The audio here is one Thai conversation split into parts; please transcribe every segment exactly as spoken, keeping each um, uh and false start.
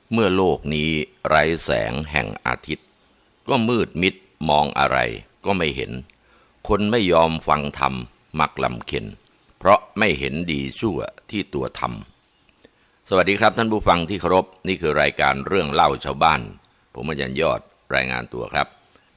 เมื่อโลกนี้ไร้แสงแห่งอาทิตย์ก็มืดมิดมองอะไรก็ไม่เห็นคนไม่ยอมฟังธรรมมักลำเค็ญเพราะไม่เห็นดีชั่วที่ตัวทำสวัสดีครับท่านผู้ฟังที่เคารพนี่คือรายการเรื่องเล่าชาวบ้านผมอาจารย์ยอดรายงานตัวครับ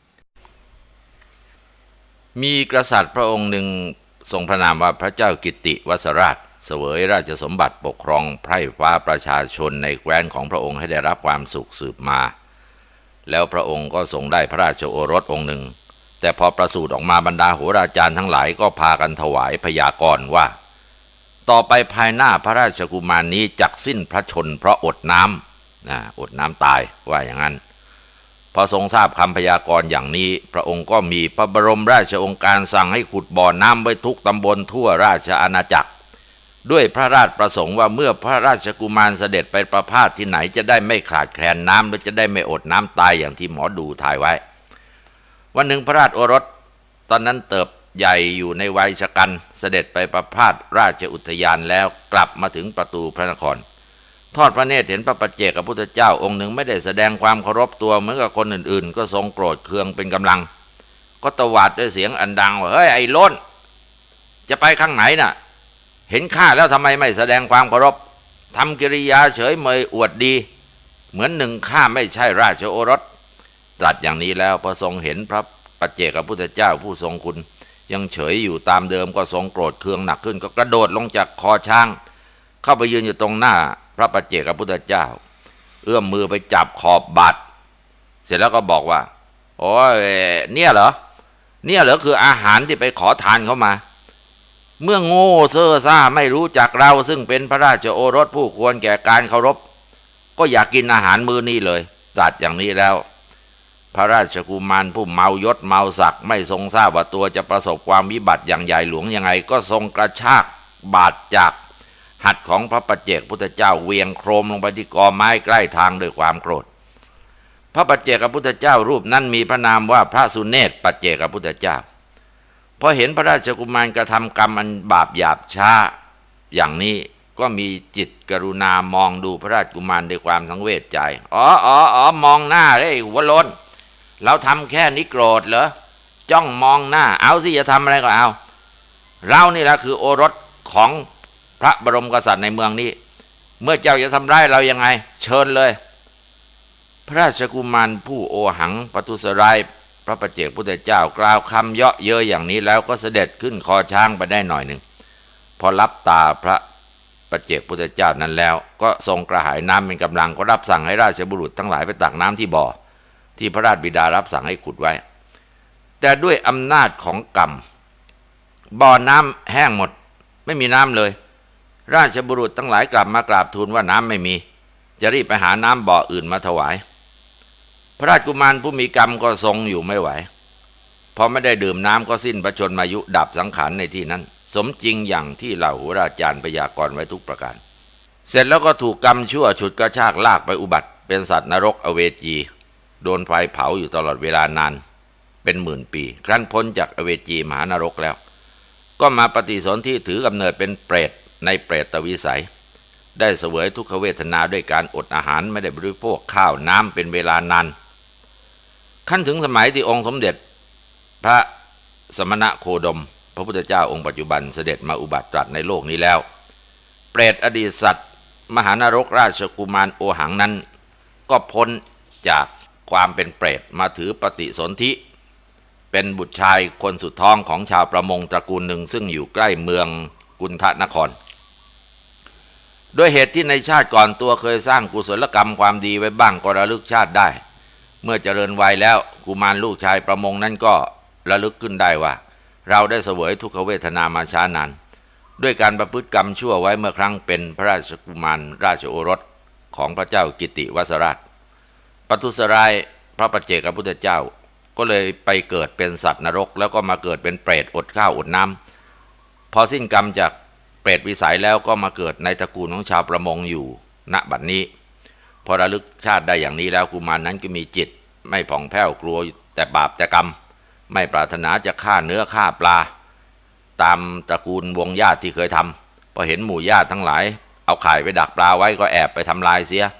มีกษัตริย์พระองค์หนึ่งทรงพระนามว่าพระเจ้ากิติวสราชเสวยราชสมบัติปกครองไพร่ฟ้าประชาชนในแคว้นของพระองค์ให้ได้รับความสุขสืบมาแล้วพระองค์ก็ทรงได้พระราชโอรสองค์หนึ่งแต่พอประสูติออกมาบรรดาโหราจารย์ทั้งหลายก็พากันถวายพยากรณ์ว่าต่อไปภายหน้าพระราชกุมารนี้จักสิ้นพระชนเพราะอดน้ำนะอดน้ำตายว่าอย่างนั้นพอทรงทราบคำพยากรณ์อย่างนี้พระองค์ก็มีพระบรมราชโองการสั่งให้ขุดบ่อน้ำไว้ทุกตำบลทั่วราชอาณาจักรด้วยพระราชประสงค์ว่าเมื่อพระราชกุมารเสด็จไปประพาสที่ไหนจะได้ไม่ขาดแคลนน้ำและจะได้ไม่อดน้ำตายอย่างที่หมอดูทายไว้วันหนึ่งพระราชโอรสตอนนั้นเติบใหญ่อยู่ในวัยชกันเสด็จไปประพาสราชอุทยานแล้วกลับมาถึงประตูพระนครทอดพระเนตรเห็นพระปัจเจกพุทธเจ้าองค์หนึ่งไม่ได้แสดงความเคารพตัวเหมือนกับคนอื่นๆก็ทรงโกรธเคืองเป็นกำลังก็ตวาดด้วยเสียงอันดังว่าเฮ้ยไอ้โล้นจะไปข้างไหนน่ะเห็นข้าแล้วทำไมไม่แสดงความเคารพทำกิริยาเฉยเมยอวดดีเหมือนหนึ่งข้าไม่ใช่ราชโอรสตรัสอย่างนี้แล้วพอทรงเห็นพระปัจเจกพุทธเจ้าผู้ทรงคุณยังเฉยอยู่ตามเดิมก็ทรงโกรธเคืองหนักขึ้นก็กระโดดลงจากคอช้างเข้าไปยืนอยู่ตรงหน้าพระปัจเจกพุทธเจ้าเอื้อมมือไปจับขอบบาตรเสร็จแล้วก็บอกว่าโอ้ยเนี่ยเหรอเนี่ยเหรอคืออาหารที่ไปขอทานเขามาเมื่อโง่เซ่อซ่าไม่รู้จักเราซึ่งเป็นพระราชโอรสผู้ควรแก่การเคารพก็อยากกินอาหารมื้อนี้เลยตรัสอย่างนี้แล้วพระราชกุมารผู้เมายศเมาศักดิ์ไม่ทรงทราบว่าตัวจะประสบความวิบัติอย่างใหญ่หลวงยังไงก็ทรงกระชากบาตรจากหัตถ์ของพระปัจเจกพุทธเจ้าเวียงโครมลงไปที่กอไม้ใกล้ทางด้วยความโกรธพระปัจเจกพุทธเจ้ารูปนั้นมีพระนามว่าพระสุเนศปัจเจกพุทธเจ้าพอเห็นพระราชกุมารกระทำกรรมอันบาปหยาบช้าอย่างนี้ก็มีจิตกรุณามองดูพระราชกุมารด้วยความสังเวชใจอ๋ออ๋ออ๋อมองหน้าเฮ้ยหัวโล้นเราทำแค่นี้โกรธเหรอจ้องมองหน้าเอาสิจะทำอะไรก็เอาเรานี่แหละคือโอรสของพระบรมกษัตริย์ในเมืองนี้เมื่อเจ้าจะทำร้ายเรายังไงเชิญเลยพระราชกุมารผู้โอหังปทุสรายพระปัจเจกพุทธเจ้ากล่าวคำเยาะเย้ยอย่างนี้แล้วก็เสด็จขึ้นคอช้างไปได้หน่อยหนึ่งพอรับตาพระปัจเจกพุทธเจ้านั้นแล้วก็ทรงกระหายน้ำเป็นกำลังก็รับสั่งให้ราชบุรุษทั้งหลายไปตักน้ำที่บ่อที่พระราชบิดารับสั่งให้ขุดไว้แต่ด้วยอำนาจของกรรมบ่อน้ำแห้งหมดไม่มีน้ำเลยราชบุรุษทั้งหลายกลับมากราบทูลว่าน้ำไม่มีจะรีบไปหาน้ำบ่ออื่นมาถวายพระราชกุมารผู้มีกรรมก็ทรงอยู่ไม่ไหวพอไม่ได้ดื่มน้ำก็สิ้นพระชนมายุดับสังขารในที่นั้นสมจริงอย่างที่เหล่าโหราจารย์พยากรณ์ไว้ทุกประการเสร็จแล้วก็ถูกกรรมชั่วฉุดกระชากลากไปอุบัติเป็นสัตว์นรกอเวจีโดนไฟเผาอยู่ตลอดเวลานานเป็นหมื่นปีครั้นพ้นจากอเวจีมหานรกแล้วก็มาปฏิสนธิถือกำเนิดเป็นเปรตในเปรตวิสัยได้เสวยทุกขเวทนาด้วยการอดอาหารไม่ได้บริโภคข้าวน้ำเป็นเวลานานขั้นถึงสมัยที่องค์สมเด็จพระสมณโคดมพระพุทธเจ้าองค์ปัจจุบันเสด็จมาอุบัติตรัสในโลกนี้แล้วเปรตอดีตสัตว์มหานรกราชกุมารโอหังนั้นก็พ้นจากความเป็นเปรตมาถือปฏิสนธิเป็นบุตรชายคนสุดท้องของชาวประมงตระกูลหนึ่งซึ่งอยู่ใกล้เมืองกุนทนครด้วยเหตุที่ในชาติก่อนตัวเคยสร้างกุศลกรรมความดีไว้บ้างก็ระลึกชาติได้เมื่อเจริญวัยแล้วกุมารลูกชายประมงนั้นก็ระลึกขึ้นได้ว่าเราได้เสวยทุกขเวทนามาช้านานด้วยการประพฤติกรรมชั่วไว้เมื่อครั้งเป็นพระราชกุมารราชโอรสของพระเจ้ากิติวสราชปทุสรายพระปัจเจกพุทธเจ้าก็เลยไปเกิดเป็นสัตว์นรกแล้วก็มาเกิดเป็นเปรตอดข้าวอดน้ำพอสิ้นกรรมจากเปรตวิสัยแล้วก็มาเกิดในตระกูลของชาวประมงอยู่ณบัดนี้พอระลึกชาติได้อย่างนี้แล้วกุมารนั้นก็มีจิตไม่ผ่องแผ้วกลัวแต่บาปแต่กรรมไม่ปรารถนาจะฆ่าเนื้อฆ่าปลาตามตระกูลวงญาติที่เคยทำพอเห็นหมู่ญาติทั้งหลายเอาข่ายไปดักปลาไว้ก็แอบไปทำลายเสีย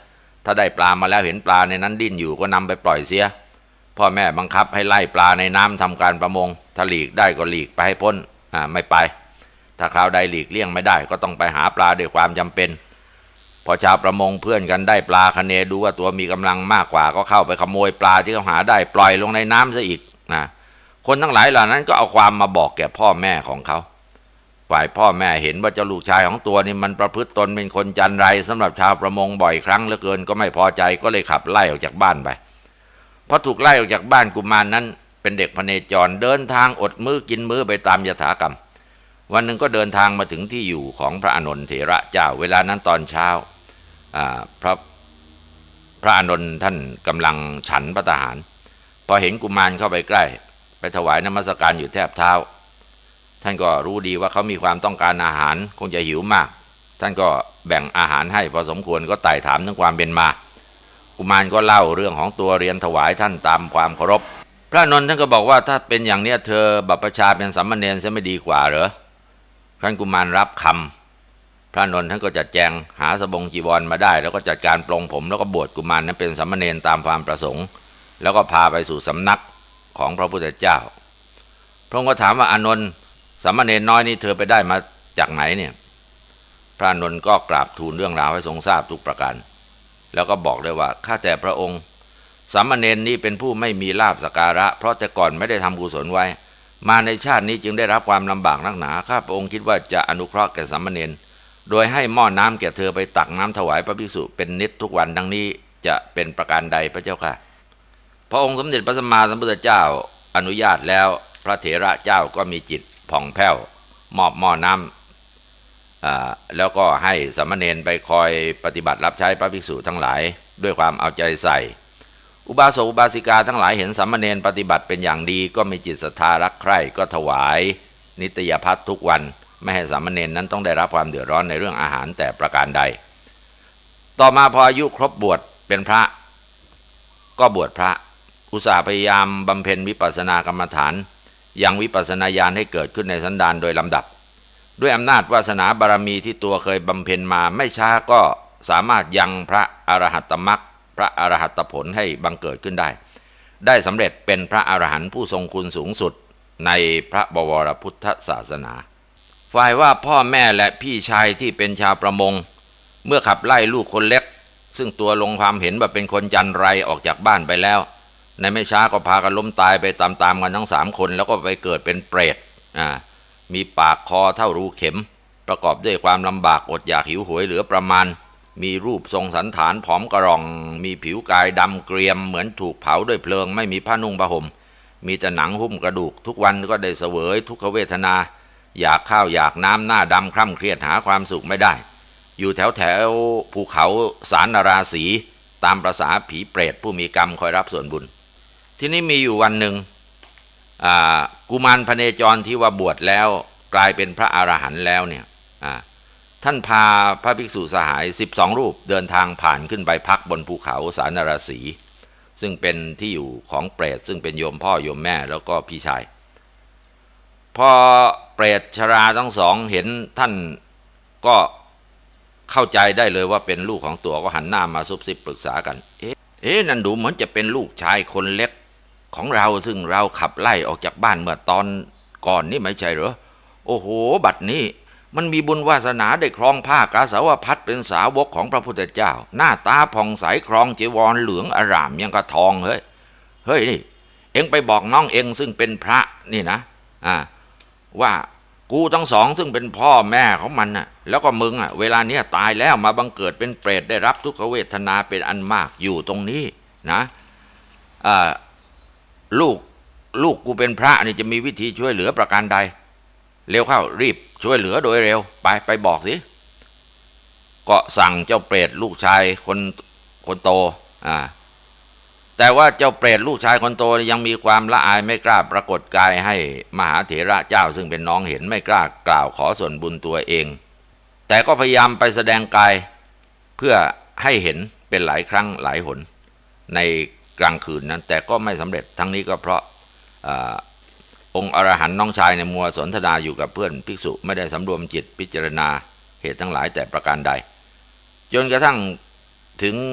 ถ้าได้ปลามาแล้วเห็นปลาในนั้นดิ้นอยู่ก็นำไปปล่อยเสียพ่อแม่บังคับให้ไล่ปลาในน้ำทำการประมงถ้าหลีกได้ก็หลีกไปให้พ้นอ่าไม่ไปถ้าคราวใดหลีกเลี่ยงไม่ได้ก็ต้องไปหาปลาด้วยความจำเป็นพอชาวประมงเพื่อนกันได้ปลาคะเนดูว่าตัวมีกำลังมากกว่าก็เข้าไปขโมยปลาที่เขาหาได้ปล่อยลงในน้ำซะอีกนะคนทั้งหลายเหล่านั้นก็เอาความมาบอกแก่พ่อแม่ของเขาฝ่ายพ่อแม่เห็นว่าเจ้าลูกชายของตัวนี่มันประพฤติตนเป็นคนจันไรสำหรับชาวประมงบ่อยครั้งเหลือเกินก็ไม่พอใจก็เลยขับไล่ออกจากบ้านไปพอถูกไล่ออกจากบ้านกุมาร น, นั้นเป็นเด็กพเนจรเดินทางอดมื้อกินมื้อไปตามยถากรรมวันหนึ่งก็เดินทางมาถึงที่อยู่ของพระอานนท์เถระเจ้าเวลานั้นตอนเช้าพระพระอานนท์ท่านกำลังฉันพระทหารพอเห็นกุมารเข้าไปใกล้ไปถวายนมัสการอยู่แทบเท้าท่านก็รู้ดีว่าเขามีความต้องการอาหารคงจะหิวมากท่านก็แบ่งอาหารให้พอสมควรก็ไต่ถามถึงความเป็นมากุมารก็เล่าเรื่องของตัวเรียนถวายท่านตามความเคารพพระอานนท์ท่านก็บอกว่าถ้าเป็นอย่างนี้เธอบัพพชาเป็นสามเณรจะไม่ดีกว่าเหรอท่านกุมารรับคำพระอานนท์ท่านก็จัดแจงหาสบงจีวรมาได้แล้วก็จัดการปลงผมแล้วก็บวชกุมารนั้นเป็นสามเณรตามความประสงค์แล้วก็พาไปสู่สำนักของพระพุทธเจ้าพระองค์ก็ถามว่าอานนท์สามเณรน้อยนี่เธอไปได้มาจากไหนเนี่ยพระอานนท์ก็กราบทูลเรื่องราวให้ทรงทราบทุกประการแล้วก็บอกเลยว่าข้าแต่พระองค์สามเณรนี้เป็นผู้ไม่มีลาภสักการะเพราะแต่ก่อนไม่ได้ทำกุศลไว้มาในชาตินี้จึงได้รับความลำบากนักหนาข้าพระองค์คิดว่าจะอนุเคราะห์แก่สามเณรโดยให้หม้อน้ำแก่เธอไปตักน้ำถวายพระภิกษุเป็นนิจทุกวันดังนี้จะเป็นประการใดพระเจ้าค่ะพระองค์สมเด็จพระสัมมาสัมพุทธเจ้าอนุญาตแล้วพระเถระเจ้าก็มีจิตผ่องแผ้วมอบหม้อน้ำอ่าแล้วก็ให้สามเณรไปคอยปฏิบัติรับใช้พระภิกษุทั้งหลายด้วยความเอาใจใส่อุบาสกอุบาสิกาทั้งหลายเห็นสามเณรปฏิบัติเป็นอย่างดีก็มีจิตศรัทธารักใคร่ก็ถวายนิตยภัตทุกวันไม่ให้สามเณรนั้นต้องได้รับความเดือดร้อนในเรื่องอาหารแต่ประการใดต่อมาพออายุครบบวชเป็นพระก็บวชพระอุตส่าห์พยายามบำเพ็ญวิปัสสนากรรมฐานยังวิปัสสนาญาณให้เกิดขึ้นในสันดานโดยลำดับด้วยอำนาจวาสนาบารมีที่ตัวเคยบำเพ็ญมาไม่ช้าก็สามารถยังพระอรหัตมรรคพระอรหัตผลให้บังเกิดขึ้นได้ได้สำเร็จเป็นพระอรหันต์ผู้ทรงคุณสูงสุดในพระบวรพุทธศาสนาฝ่ายว่าพ่อแม่และพี่ชายที่เป็นชาวประมงเมื่อขับไล่ลูกคนเล็กซึ่งตัวลงความเห็นว่าเป็นคนจันไรออกจากบ้านไปแล้วในไม่ช้าก็พากันล้มตายไปตามๆกันทั้งสามคนแล้วก็ไปเกิดเป็นเปรตอ่ามีปากคอเท่ารูเข็มประกอบด้วยความลำบากอดอยากหิวโหยเหลือประมาณมีรูปทรงสันฐานผอมกระรองมีผิวกายดำเกรียมเหมือนถูกเผาด้วยเพลิงไม่มีผ้านุ่งผ้าห่มมีแต่หนังหุ้มกระดูกทุกวันก็ได้เสวยทุกขเวทนาอยากข้าวอยากน้ำหน้าดำคร่ำเครียดหาความสุขไม่ได้อยู่แถวแถวภูเขาสารนราศีตามประสาผีเปรตผู้มีกรรมคอยรับส่วนบุญที่นี้มีอยู่วันหนึ่งกุมารพเนจรที่ว่าบวชแล้วกลายเป็นพระอรหันต์แล้วเนี่ยท่านพาพระภิกษุสหายสิบสองรูปเดินทางผ่านขึ้นไปพักบนภูเขาสารนราศีซึ่งเป็นที่อยู่ของเปรตซึ่งเป็นโยมพ่อโยมแม่แล้วก็พี่ชายพอเปรตชราทั้งสองเห็นท่านก็เข้าใจได้เลยว่าเป็นลูกของตัวก็หันหน้ามาซุบซิบปรึกษากันเอ๊ะเอ๊ะนั่นดูเหมือนจะเป็นลูกชายคนเล็กของเราซึ่งเราขับไล่ออกจากบ้านเมื่อตอนก่อนนี่ไม่ใช่เหรอโอ้โหบัดนี้มันมีบุญวาสนาได้ครองผ้ากาสาวพัดเป็นสาวกของพระพุทธเจ้าหน้าตาผ่องใสครองจีวรเหลืองอร่ามยังกระทองเฮ้ยเฮ้ยนี่เอ็งไปบอกน้องเอ็งซึ่งเป็นพระนี่นะอ่าว่ากูทั้งสองซึ่งเป็นพ่อแม่ของมันน่ะแล้วก็มึงอ่ะเวลาเนี้ยตายแล้วมาบังเกิดเป็นเปรตได้รับทุกขเวทนาเป็นอันมากอยู่ตรงนี้นะอ่าลูกลูกกูเป็นพระนี่จะมีวิธีช่วยเหลือประการใดเร็วเข้ารีบช่วยเหลือโดยเร็วไปไปบอกสิก็สั่งเจ้าเปรตลูกชายคนคนโตอ่าแต่ว่าเจ้าเปรตลูกชายคนโตยังมีความละอายไม่กล้าปรากฏกายให้มหาเถระเจ้าซึ่งเป็นน้องเห็นไม่กล้ากล่าวขอส่วนบุญตัวเองแต่ก็พยายามไปแสดงกายเพื่อให้เห็นเป็นหลายครั้งหลายหนในกลางคืนนั้นแต่ก็ไม่สำเร็จทั้งนี้ก็เพราะองค์อรหันต์น้องชายในมัวสนทนาอยู่กับเพื่อนภิกษุไม่ได้สำรวมจิตพิจารณาเหตุทั้งหลายแต่ประการใดจนกระทั่งถึง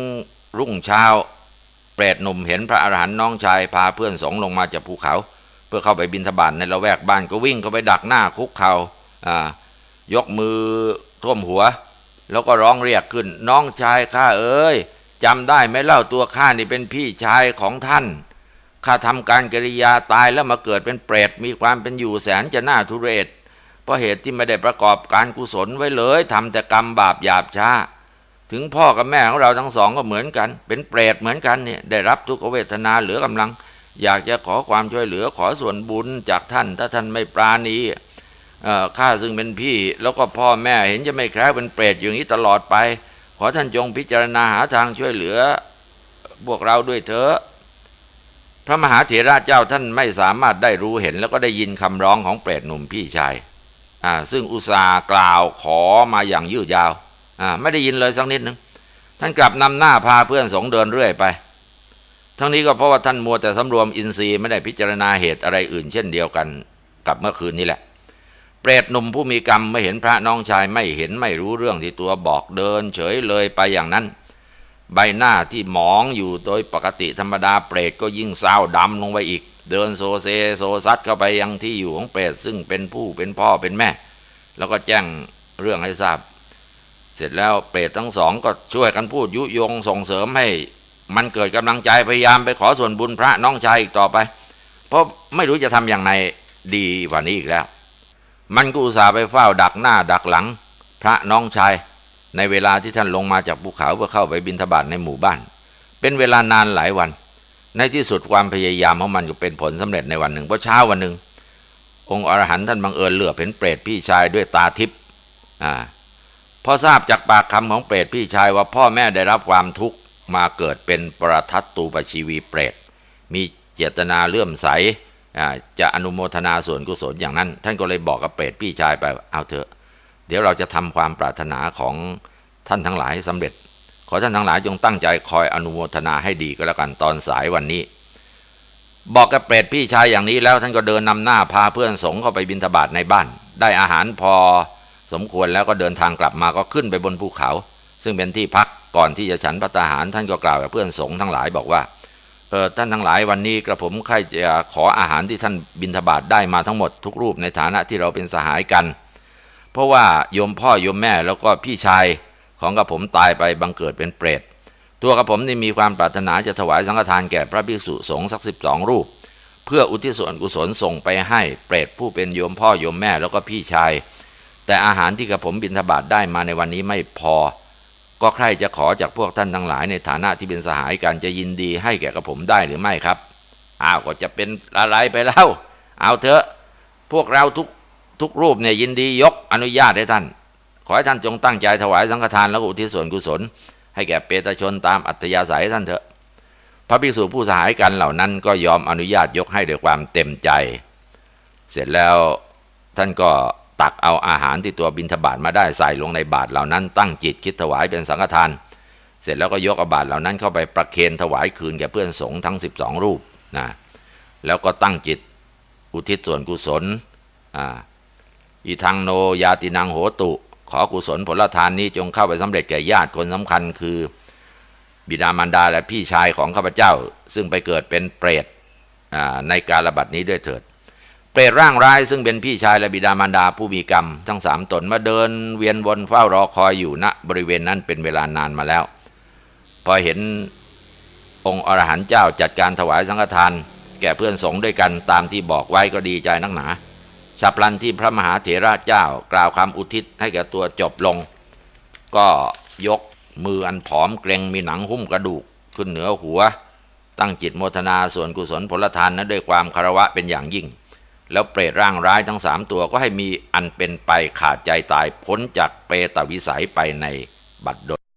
รุ่งเช้าเปรตหนุ่มเห็นพระอรหันต์น้องชายพาเพื่อนสงฆ์ลงมาจากภูเขาเพื่อเข้าไปบิณฑบาตในละแวกบ้านก็วิ่งเข้าไปดักหน้าคุกเข่าอ่ายกมือท่วมหัวแล้วก็ร้องเรียกขึ้นน้องชายข้าเอ้ยจำได้ไหมเล่าตัวข้านี่เป็นพี่ชายของท่านข้าทำการกิริยาตายแล้วมาเกิดเป็นเปรตมีความเป็นอยู่แสนจะน่าทุเรศเพราะเหตุที่ไม่ได้ประกอบการกุศลไว้เลยทำแต่กรรมบาปหยาบช้าถึงพ่อกับแม่ของเราทั้งสองก็เหมือนกันเป็นเปรตเหมือนกันเนี่ยได้รับทุกขเวทนาเหลือกำลังอยากจะขอความช่วยเหลือขอส่วนบุญจากท่านถ้าท่านไม่ปราณีข้าซึ่งเป็นพี่แล้วก็พ่อแม่เห็นจะไม่แคร์เป็นเปรตอย่างนี้ตลอดไปขอท่านจงพิจารณาหาทางช่วยเหลือพวกเราด้วยเถอะพระมหาเถระเจ้าท่านไม่สามารถได้รู้เห็นแล้วก็ได้ยินคำร้องของเปรตหนุ่มพี่ชายอ่าซึ่งอุตส่าห์กล่าวขอมาอย่างยืดยาวอ่าไม่ได้ยินเลยสักนิดนึงท่านกลับนำหน้าพาเพื่อนสงฆ์เดินเรื่อยไปทั้งนี้ก็เพราะว่าท่านมัวแต่สำรวมอินทรีย์ไม่ได้พิจารณาเหตุอะไรอื่นเช่นเดียวกันกับเมื่อคืนนี้แหละเปรตหนุ่มผู้มีกรรมไม่เห็นพระน้องชายไม่เห็นไม่รู้เรื่องที่ตัวบอกเดินเฉยเลยไปอย่างนั้นใบหน้าที่หมองอยู่โดยปกติธรรมดาเปรตก็ยิ่งเศร้าดำลงไปอีกเดินโซเซโซซัดเข้าไปยังที่อยู่ของเปรตซึ่งเป็นผู้เป็นพ่อเป็นแม่แล้วก็แจ้งเรื่องให้ทราบเสร็จแล้วเปรตทั้งสองก็ช่วยกันพูดยุยงส่งเสริมให้มันเกิดกำลังใจพยายามไปขอส่วนบุญพระน้องชายอีกต่อไปเพราะไม่รู้จะทำอย่างไรดีกว่านี้อีกแล้วมันก็อุตส่าห์ไปเฝ้าดักหน้าดักหลังพระน้องชายในเวลาที่ท่านลงมาจากภูเขาเพื่อเข้าไปบิณฑบาตในหมู่บ้านเป็นเวลานานหลายวันในที่สุดความพยายามของมันก็เป็นผลสำเร็จในวันหนึ่งเพราะเช้าวันหนึ่งองค์อรหันต์ท่านบังเอิญเหลือบเห็นเปรตพี่ชายด้วยตาทิพย์อ่าพอทราบจากปากคำของเปรตพี่ชายว่าพ่อแม่ได้รับความทุกข์มาเกิดเป็นปรทัตตูปชีวีเปรตมีเจตนาเลื่อมใสจะอนุโมทนาส่วนกุศลอย่างนั้นท่านก็เลยบอกกับเปรตพี่ชายไปเอาเถอะเดี๋ยวเราจะทำความปรารถนาของท่านทั้งหลายให้สำเร็จขอท่านทั้งหลายจงตั้งใจคอยอนุโมทนาให้ดีก็แล้วกันตอนสายวันนี้บอกกับเปรตพี่ชายอย่างนี้แล้วท่านก็เดินนำหน้าพาเพื่อนสงฆ์เข้าไปบิณฑบาตในบ้านได้อาหารพอสมควรแล้วก็เดินทางกลับมาก็ขึ้นไปบนภูเขาซึ่งเป็นที่พักก่อนที่จะฉันภัตตาหารท่านก็กล่าวกับเพื่อนสงฆ์ทั้งหลายบอกว่าเออท่านทั้งหลายวันนี้กระผมใครจะขออาหารที่ท่านบิณฑบาตได้มาทั้งหมดทุกรูปในฐานะที่เราเป็นสหายกันเพราะว่าโยมพ่อโยมแม่แล้วก็พี่ชายของกระผมตายไปบังเกิดเป็นเปรตตัวกระผมนี่มีความปรารถนาจะถวายสังฆทานแก่พระภิกษุสงฆ์สักสิบสองรูปเพื่ออุทิศส่วนกุศลส่งไปให้เปรตผู้เป็นโยมพ่อโยมแม่แล้วก็พี่ชายแต่อาหารที่กระผมบิณฑบาตได้มาในวันนี้ไม่พอก็ใครจะขอจากพวกท่านทั้งหลายในฐานะที่เป็นสหายกันจะยินดีให้แก่กระผมได้หรือไม่ครับอ้าวก็จะเป็นอะไรไปแล้วเอาเถอะพวกเราทุกทุกรูปเนี่ยยินดียกอนุญาตให้ท่านขอให้ท่านจงตั้งใจถวายสังฆทานแล้วอุทิศส่วนกุศลให้แก่เปตชนตามอัธยาศัยท่านเถอะพระภิกษุผู้สหายกันเหล่านั้นก็ยอมอนุญาตยกให้ด้วยความเต็มใจเสร็จแล้วท่านก็ตักเอาอาหารที่ตัวบิณฑบาตมาได้ใส่ลงในบาตรเหล่านั้นตั้งจิตคิดถวายเป็นสังฆทานเสร็จแล้วก็ยกเอาบาตรเหล่านั้นเข้าไปประเคนถวายคืนแก่เพื่อนสงฆ์ทั้งสิบสองรูปนะแล้วก็ตั้งจิตอุทิศส่วนกุศลอ่าอีทังโนยาตินังโหตุขอกุศลผลทานนี้จงเข้าไปสำเร็จแก่ญาติคนสำคัญคือบิดามารดาและพี่ชายของข้าพเจ้าซึ่งไปเกิดเป็นเปรตในกาลบัดนี้ด้วยเถิดเปรตร่างร้ายซึ่งเป็นพี่ชายและบิดามารดาผู้มีกรรมทั้งสามตนมาเดินเวียนวนเฝ้ารอคอยอยู่ณบริเวณนั้นเป็นเวลานานมาแล้วพอเห็นองค์อรหันต์เจ้าจัดการถวายสังฆทานแก่เพื่อนสงฆ์ด้วยกันตามที่บอกไว้ก็ดีใจนักหนาฉับพลันที่พระมหาเถระเจ้ากล่าวคำอุทิศให้แก่ตัวจบลงก็ยกมืออันผอมเกร็งมีหนังหุ้มกระดูกขึ้นเหนือหัวตั้งจิตโมทนาส่วนกุศลผลทานนั้นด้วยความคารวะเป็นอย่างยิ่งแล้วเปรตร่างร้ายทั้งสามตัวก็ให้มีอันเป็นไปขาดใจตายพ้นจากเปตวิสัยไปในบัดดล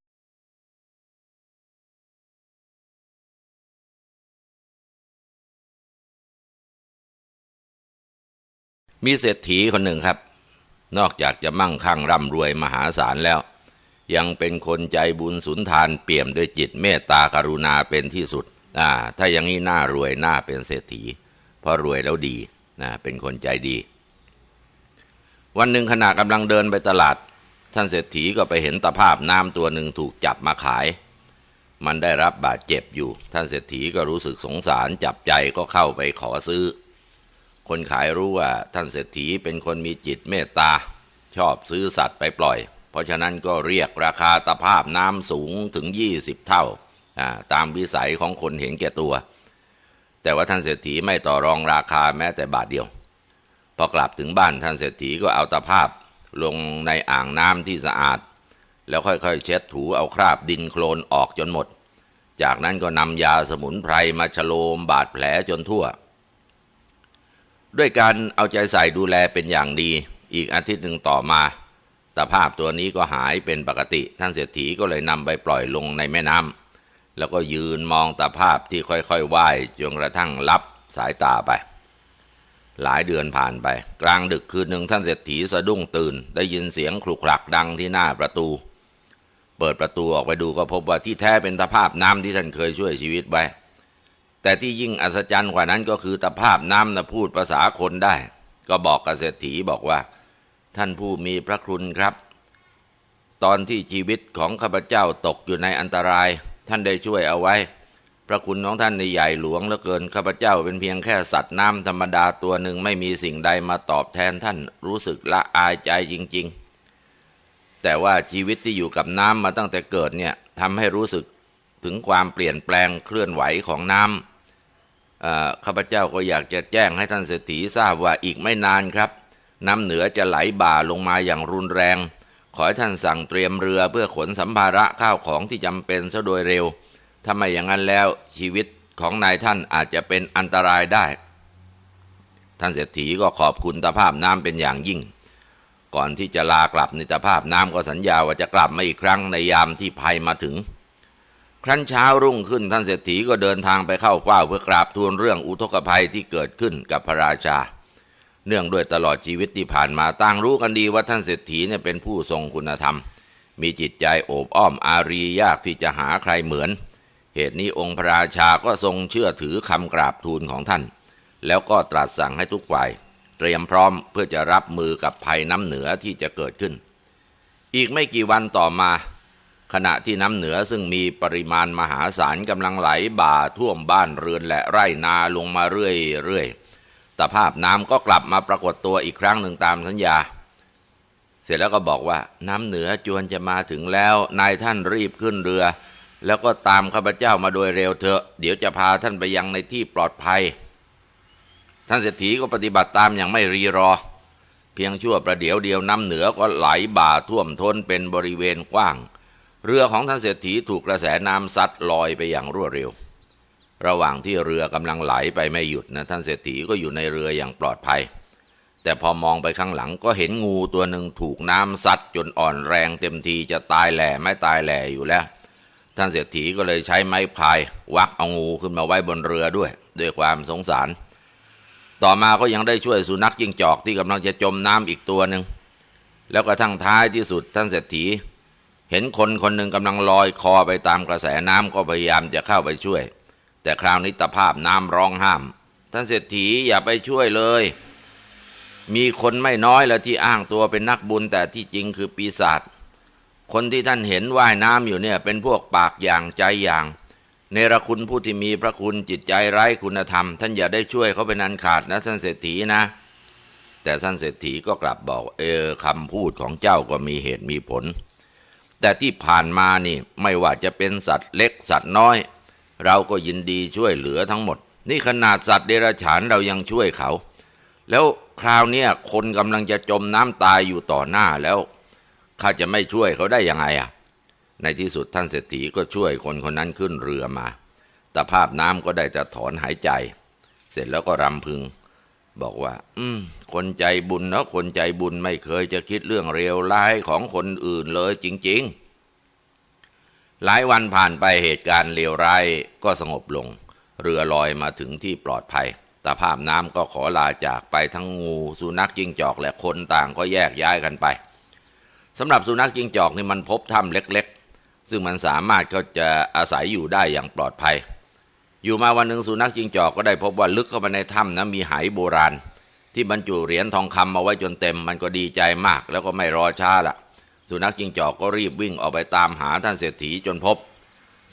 มีเศรษฐีคนหนึ่งครับนอกจากจะมั่งคั่งร่ำรวยมหาศาลแล้วยังเป็นคนใจบุญสุนทานเปี่ยมด้วยจิตเมตตากรุณาเป็นที่สุดอ่าถ้าอย่างนี้น่ารวยน่าเป็นเศรษฐีเพราะรวยแล้วดีนะเป็นคนใจดีวันหนึ่งขณะกำลังเดินไปตลาดท่านเศรษฐีก็ไปเห็นตะภาพน้ำตัวหนึ่งถูกจับมาขายมันได้รับบาดเจ็บอยู่ท่านเศรษฐีก็รู้สึกสงสารจับใจก็เข้าไปขอซื้อคนขายรู้ว่าท่านเศรษฐีเป็นคนมีจิตเมตตาชอบซื้อสัตว์ไปปล่อยเพราะฉะนั้นก็เรียกราคาตะภาพน้ำสูงถึงยี่สิบเท่าตามวิสัยของคนเห็นแก่ตัวแต่ว่าท่านเศรษฐีไม่ต่อรองราคาแม้แต่บาทเดียวพอกลับถึงบ้านท่านเศรษฐีก็เอาตะภาพลงในอ่างน้ำที่สะอาดแล้วค่อยๆเช็ดถูเอาคราบดินโคลนออกจนหมดจากนั้นก็นำยาสมุนไพรมาฉโลมบาดแผลจนทั่วด้วยการเอาใจใส่ดูแลเป็นอย่างดีอีกอาทิตย์หนึ่งต่อมาตะภาพตัวนี้ก็หายเป็นปกติท่านเศรษฐีก็เลยนำไปปล่อยลงในแม่น้ำแล้วก็ยืนมองตะภาพที่ค่อยๆว่ายจนกระทั่งลับสายตาไปหลายเดือนผ่านไปกลางดึกคืนหนึ่งท่านเศรษฐีสะดุ้งตื่นได้ยินเสียงคลุกคลักดังที่หน้าประตูเปิดประตูออกไปดูก็พบว่าที่แท้เป็นตะภาพน้ำที่ท่านเคยช่วยชีวิตไว้แต่ที่ยิ่งอัศจรรย์กว่านั้นก็คือตะภาพน้ำน่ะพูดภาษาคนได้ก็บอกกับเศรษฐีบอกว่าท่านผู้มีพระคุณครับตอนที่ชีวิตของข้าพเจ้าตกอยู่ในอันตรายท่านได้ช่วยเอาไว้พระคุณของท่านในใหญ่หลวงเหลือเกินข้าพเจ้าเป็นเพียงแค่สัตว์น้ำธรรมดาตัวหนึ่งไม่มีสิ่งใดมาตอบแทนท่านรู้สึกละอายใจจริงๆแต่ว่าชีวิตที่อยู่กับน้ำมาตั้งแต่เกิดเนี่ยทำให้รู้สึกถึงความเปลี่ยนแปลงเคลื่อนไหวของน้ำข้าพเจ้าก็อยากจะแจ้งให้ท่านเศรษฐีทราบว่าอีกไม่นานครับน้ำเหนือจะไหลบ่าลงมาอย่างรุนแรงขอให้ท่านสั่งเตรียมเรือเพื่อขนสัมภาระข้าวของที่จำเป็นซะโดยเร็วถ้าไม่อย่างนั้นแล้วชีวิตของนายท่านอาจจะเป็นอันตรายได้ท่านเศรษฐีก็ขอบคุณตะภาพน้ำเป็นอย่างยิ่งก่อนที่จะลากลับในตะภาพน้ำก็สัญญาว่าจะกลับมาอีกครั้งในยามที่ภัยมาถึงครั้นเช้ารุ่งขึ้นท่านเศรษฐีก็เดินทางไปเข้าเฝ้าเพื่อกราบทูลเรื่องอุทกภัยที่เกิดขึ้นกับพระราชาเนื่องด้วยตลอดชีวิตที่ผ่านมาต่างรู้กันดีว่าท่านเศรษฐีเนี่ยเป็นผู้ทรงคุณธรรมมีจิตใจโอบอ้อมอารียากที่จะหาใครเหมือนเหตุนี้องค์พระราชาก็ทรงเชื่อถือคำกราบทูลของท่านแล้วก็ตรัสสั่งให้ทุกฝ่ายเตรียมพร้อมเพื่อจะรับมือกับภัยน้ำเหนือที่จะเกิดขึ้นอีกไม่กี่วันต่อมาขณะที่น้ำเหนือซึ่งมีปริมาณมหาศาลกำลังไหลบ่าท่วมบ้านเรือนและไร่นาลงมาเรื่อยๆตะภาพน้ำก็กลับมาปรากฏตัวอีกครั้งหนึ่งตามสัญญาเสร็จแล้วก็บอกว่าน้ำเหนือจวนจะมาถึงแล้วนายท่านรีบขึ้นเรือแล้วก็ตามข้าพเจ้ามาโดยเร็วเถอะเดี๋ยวจะพาท่านไปยังในที่ปลอดภัยท่านเศรษฐีก็ปฏิบัติตามอย่างไม่รีรอเพียงชั่วประเดี๋ยวเดียวน้ำเหนือก็ไหลบ่าท่วมท้นเป็นบริเวณกว้างเรือของท่านเศรษฐีถูกกระแสน้ำซัดลอยไปอย่างรวดเร็วระหว่างที่เรือกำลังไหลไปไม่หยุดนะท่านเศรษฐีก็อยู่ในเรืออย่างปลอดภัยแต่พอมองไปข้างหลังก็เห็นงูตัวหนึ่งถูกน้ำซัดจนอ่อนแรงเต็มทีจะตายแหล่ไม่ตายแหล่อยู่แล้วท่านเศรษฐีก็เลยใช้ไม้พายวักเอางูขึ้นมาไว้บนเรือด้วยด้วยความสงสารต่อมาก็ยังได้ช่วยสุนัขจิ้งจอกที่กำลังจะจมน้ำอีกตัวหนึ่งแล้วกระทั่งท้ายที่สุดท่านเศรษฐีเห็นคนคนหนึ่งกำลังลอยคอไปตามกระแสน้ำก็พยายามจะเข้าไปช่วยแต่คราวนี้ตะภาพน้ำร้องห้ามท่านเศรษฐีอย่าไปช่วยเลยมีคนไม่น้อยแล้วที่อ้างตัวเป็นนักบุญแต่ที่จริงคือปีศาจคนที่ท่านเห็นว่ายน้ำอยู่เนี่ยเป็นพวกปากอย่างใจอย่างเนรคุณผู้ที่มีพระคุณจิตใจไร้คุณธรรมท่านอย่าได้ช่วยเขาเป็นอันขาดนะท่านเศรษฐีนะแต่ท่านเศรษฐีก็กลับบอกเออคำพูดของเจ้าก็มีเหตุมีผลแต่ที่ผ่านมานี่ไม่ว่าจะเป็นสัตว์เล็กสัตว์น้อยเราก็ยินดีช่วยเหลือทั้งหมดนี่ขนาดสัตว์เดรัจฉานเรายังช่วยเขาแล้วคราวนี้คนกำลังจะจมน้ำตายอยู่ต่อหน้าแล้วข้าจะไม่ช่วยเขาได้ยังไงอ่ะในที่สุดท่านเศรษฐีก็ช่วยคนคนนั้นขึ้นเรือมาตะภาพน้ำก็ได้แต่ถอนหายใจเสร็จแล้วก็รำพึงบอกว่าอืมคนใจบุญเนาะคนใจบุญไม่เคยจะคิดเรื่องเลวร้ายของคนอื่นเลยจริงๆหลายวันผ่านไปเหตุการณ์เลวร้ายก็สงบลงเรือลอยมาถึงที่ปลอดภัยตะภาพน้ำก็ขอลาจากไปทั้งงูสุนัขจิ้งจอกและคนต่างก็แยกย้ายกันไปสำหรับสุนัขจิ้งจอกนี่มันพบถ้ำเล็กๆซึ่งมันสามารถก็จะอาศัยอยู่ได้อย่างปลอดภัยอยู่มาวันหนึ่งสุนัขจิ้งจอกก็ได้พบว่าลึกเข้าไปในถ้ำนะมีไหโบราณที่บรรจุเหรียญทองคำมาไว้จนเต็มมันก็ดีใจมากแล้วก็ไม่รอช้าละสุนัขจิ้งจอกก็รีบวิ่งออกไปตามหาท่านเศรษฐีจนพบเส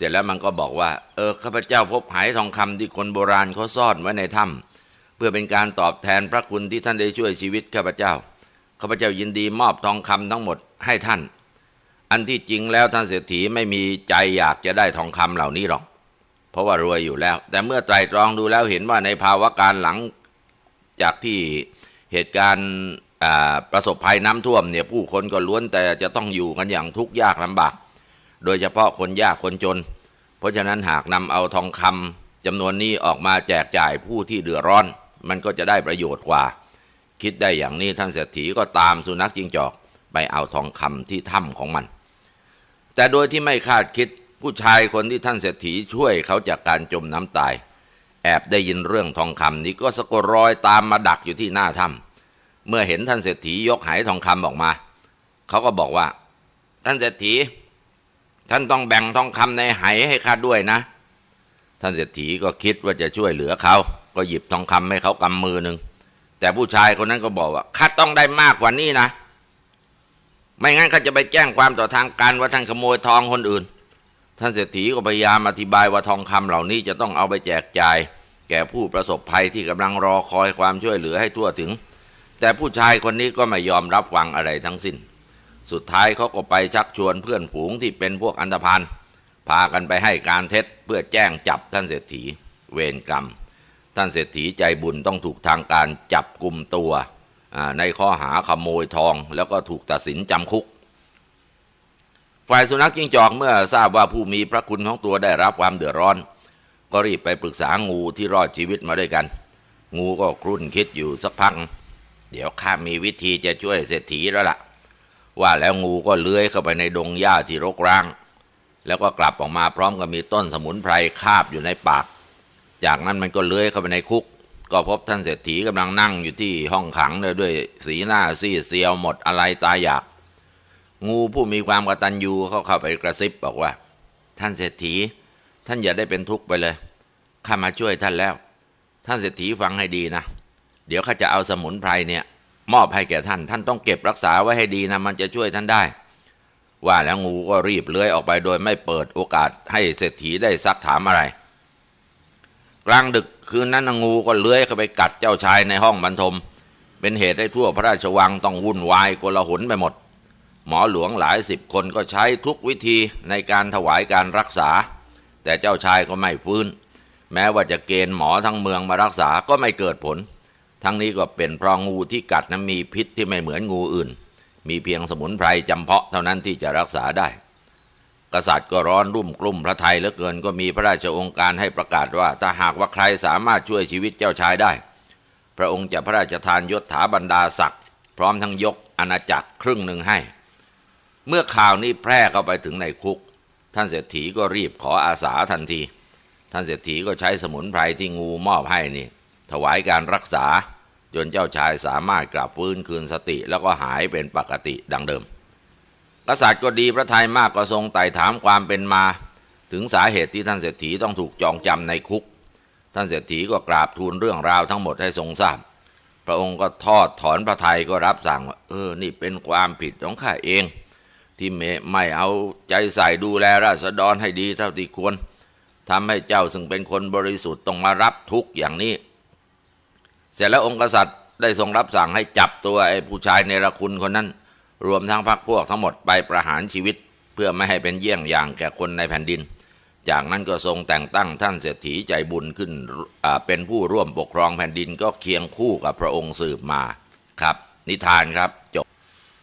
ร็จแล้วมันก็บอกว่าเออข้าพเจ้าพบหายทองคำที่คนโบราณเขาซ่อนไว้ในถ้ำเพื่อเป็นการตอบแทนพระคุณที่ท่านได้ช่วยชีวิตข้าพเจ้าข้าพเจ้ายินดีมอบทองคำทั้งหมดให้ท่านอันที่จริงแล้วท่านเศรษฐีไม่มีใจอยากจะได้ทองคำเหล่านี้หรอกเพราะว่ารวยอยู่แล้วแต่เมื่อไตร่ตรองดูแล้วเห็นว่าในภาวะการหลังจากที่เหตุการณ์ประสบภัยน้ำท่วมเนี่ยผู้คนก็ล้วนแต่จะต้องอยู่กันอย่างทุกข์ยากลำบากโดยเฉพาะคนยากคนจนเพราะฉะนั้นหากนำเอาทองคำจำนวนนี้ออกมาแจกจ่ายผู้ที่เดือดร้อนมันก็จะได้ประโยชน์กว่าคิดได้อย่างนี้ท่านเศรษฐีก็ตามสุนัขจิ้งจอกไปเอาทองคำที่ถ้ำของมันแต่โดยที่ไม่คาดคิดผู้ชายคนที่ท่านเศรษฐีช่วยเขาจากการจมน้ำตายแอบได้ยินเรื่องทองคำนี้ก็สะกดรอยตามมาดักอยู่ที่หน้าถ้ำเมื่อเห็นท่านเศรษฐียกหายทองคำออกมาเขาก็บอกว่าท่านเศรษฐีท่านต้องแบ่งทองคำในหายให้ข้าด้วยนะท่านเศรษฐีก็คิดว่าจะช่วยเหลือเขาก็หยิบทองคำให้เขากำมือหนึ่งแต่ผู้ชายคนนั้นก็บอกว่าข้าต้องได้มากกว่านี้นะไม่งั้นข้าจะไปแจ้งความต่อทางการว่าท่านขโมยทองคนอื่นท่านเศรษฐีก็พยายามอธิบายว่าทองคำเหล่านี้จะต้องเอาไปแจกจ่ายแก่ผู้ประสบภัยที่กำลังรอคอยความช่วยเหลือให้ทั่วถึงแต่ผู้ชายคนนี้ก็ไม่ยอมรับฟังอะไรทั้งสิ้นสุดท้ายเขาก็ไปชักชวนเพื่อนฝูงที่เป็นพวกอันธพาลพากันไปให้การเท็จเพื่อแจ้งจับท่านเศรษฐีเวรกรรมท่านเศรษฐีใจบุญต้องถูกทางการจับกุมตัวในข้อหาขโมยทองแล้วก็ถูกตัดสินจำคุกฝ่ายสุนัขจิ้งจอกเมื่อทราบว่าผู้มีพระคุณของตัวได้รับความเดือดร้อนก็รีบไปปรึกษางูที่รอดชีวิตมาด้วยกันงูก็ครุ่นคิดอยู่สักพักเดี๋ยวข้ามีวิธีจะช่วยเศรษฐีแล้วล่ะว่าแล้วงูก็เลื้อยเข้าไปในดงหญ้าที่รกร้างแล้วก็กลับออกมาพร้อมกับมีต้นสมุนไพรคาบอยู่ในปากจากนั้นมันก็เลื้อยเข้าไปในคุกก็พบท่านเศรษฐีกำลังนั่งอยู่ที่ห้องขังด้วยสีหน้าซีดเซียวหมดอะไรตายอยากงูผู้มีความกตัญญูเขาเข้าไปกระซิบบอกว่าท่านเศรษฐีท่านอย่าได้เป็นทุกข์ไปเลยข้ามาช่วยท่านแล้วท่านเศรษฐีฟังให้ดีนะเดี๋ยวข้าจะเอาสมุนไพรเนี่ยมอบให้แก่ท่านท่านต้องเก็บรักษาไว้ให้ดีนะมันจะช่วยท่านได้ว่าแล้วงูก็รีบเลื้อยออกไปโดยไม่เปิดโอกาสให้เศรษฐีได้ซักถามอะไรกลางดึกคืนนั้นงูก็เลื้อยเข้าไปกัดเจ้าชายในห้องบรรทมเป็นเหตุให้ทั่วพระราชวังต้องวุ่นวายโกลาหลไปหมดหมอหลวงหลายสิบคนก็ใช้ทุกวิธีในการถวายการรักษาแต่เจ้าชายก็ไม่ฟื้นแม้ว่าจะเกณฑ์หมอทั้งเมืองมารักษาก็ไม่เกิดผลทั้งนี้ก็เป็นเพราะงูที่กัดนั้นมีพิษที่ไม่เหมือนงูอื่นมีเพียงสมุนไพรจำเพาะเท่านั้นที่จะรักษาได้กษัตริย์ก็ร้อนรุ่มกลุ่มพระทัยเหลือเกินก็มีพระราชโองการให้ประกาศว่าถ้าหากว่าใครสามารถช่วยชีวิตเจ้าชายได้พระองค์จะพระราชทานยศถาบรรดาศักดิ์พร้อมทั้งยกอาณาจักรครึ่งหนึ่งให้เมื่อข่าวนี้แพร่เข้าไปถึงในคุกท่านเศรษฐีก็รีบขออาสาทันทีท่านเศรษฐีก็ใช้สมุนไพรที่งูมอบให้นี่ถวายการรักษาจนเจ้าชายสามารถกลับฟื้นคืนสติแล้วก็หายเป็นปกติดังเดิมกษัตริย์ก็ดีพระทัยมากก็ทรงไต่ถามความเป็นมาถึงสาเหตุที่ท่านเศรษฐีต้องถูกจองจำในคุกท่านเศรษฐีก็กราบทูลเรื่องราวทั้งหมดให้ทรงทราบพระองค์ก็ทอดถอนพระทัยก็รับสั่งว่าเออนี่เป็นความผิดของข้าเองที่ไม่เอาใจใส่ดูแลราษฎรให้ดีเท่าที่ควรทำให้เจ้าซึ่งเป็นคนบริสุทธิ์ต้องมารับทุกข์อย่างนี้เสร็จแล้วองค์กษัตริย์ได้ทรงรับสั่งให้จับตัวไอ้ผู้ชายเนรคุณคนนั้นรวมทั้งพรรคพวกทั้งหมดไปประหารชีวิตเพื่อไม่ให้เป็นเยี่ยงอย่างแก่คนในแผ่นดินจากนั้นก็ทรงแต่งตั้งท่านเศรษฐีใจบุญขึ้นเป็นผู้ร่วมปกครองแผ่นดินก็เคียงคู่กับพระองค์สืบมาครับนิทานครับจบ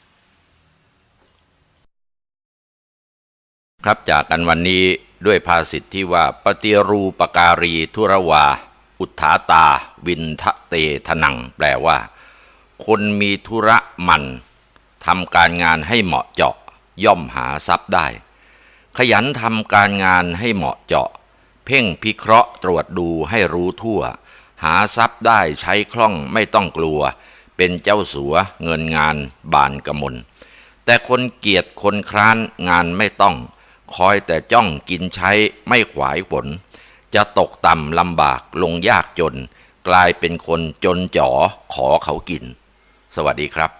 ครับจากกันวันนี้ด้วยภาษิตที่ว่าปฏิรูปการีทุรวาอุทธาตาวินทะเตทนังแปลว่าคนมีธุระมันทำการงานให้เหมาะเจาะย่อมหาทรัพย์ได้ขยันทำการงานให้เหมาะเจาะเพ่งพิเคราะห์ตรวจดูให้รู้ทั่วหาทรัพย์ได้ใช้คล่องไม่ต้องกลัวเป็นเจ้าสัวเงินงานบานกมลแต่คนเกียจคนคร้านงานไม่ต้องคอยแต่จ้องกินใช้ไม่ขวายผลจะตกต่ำลำบากลงยากจนกลายเป็นคนจนจ๋อขอเขากินสวัสดีครับ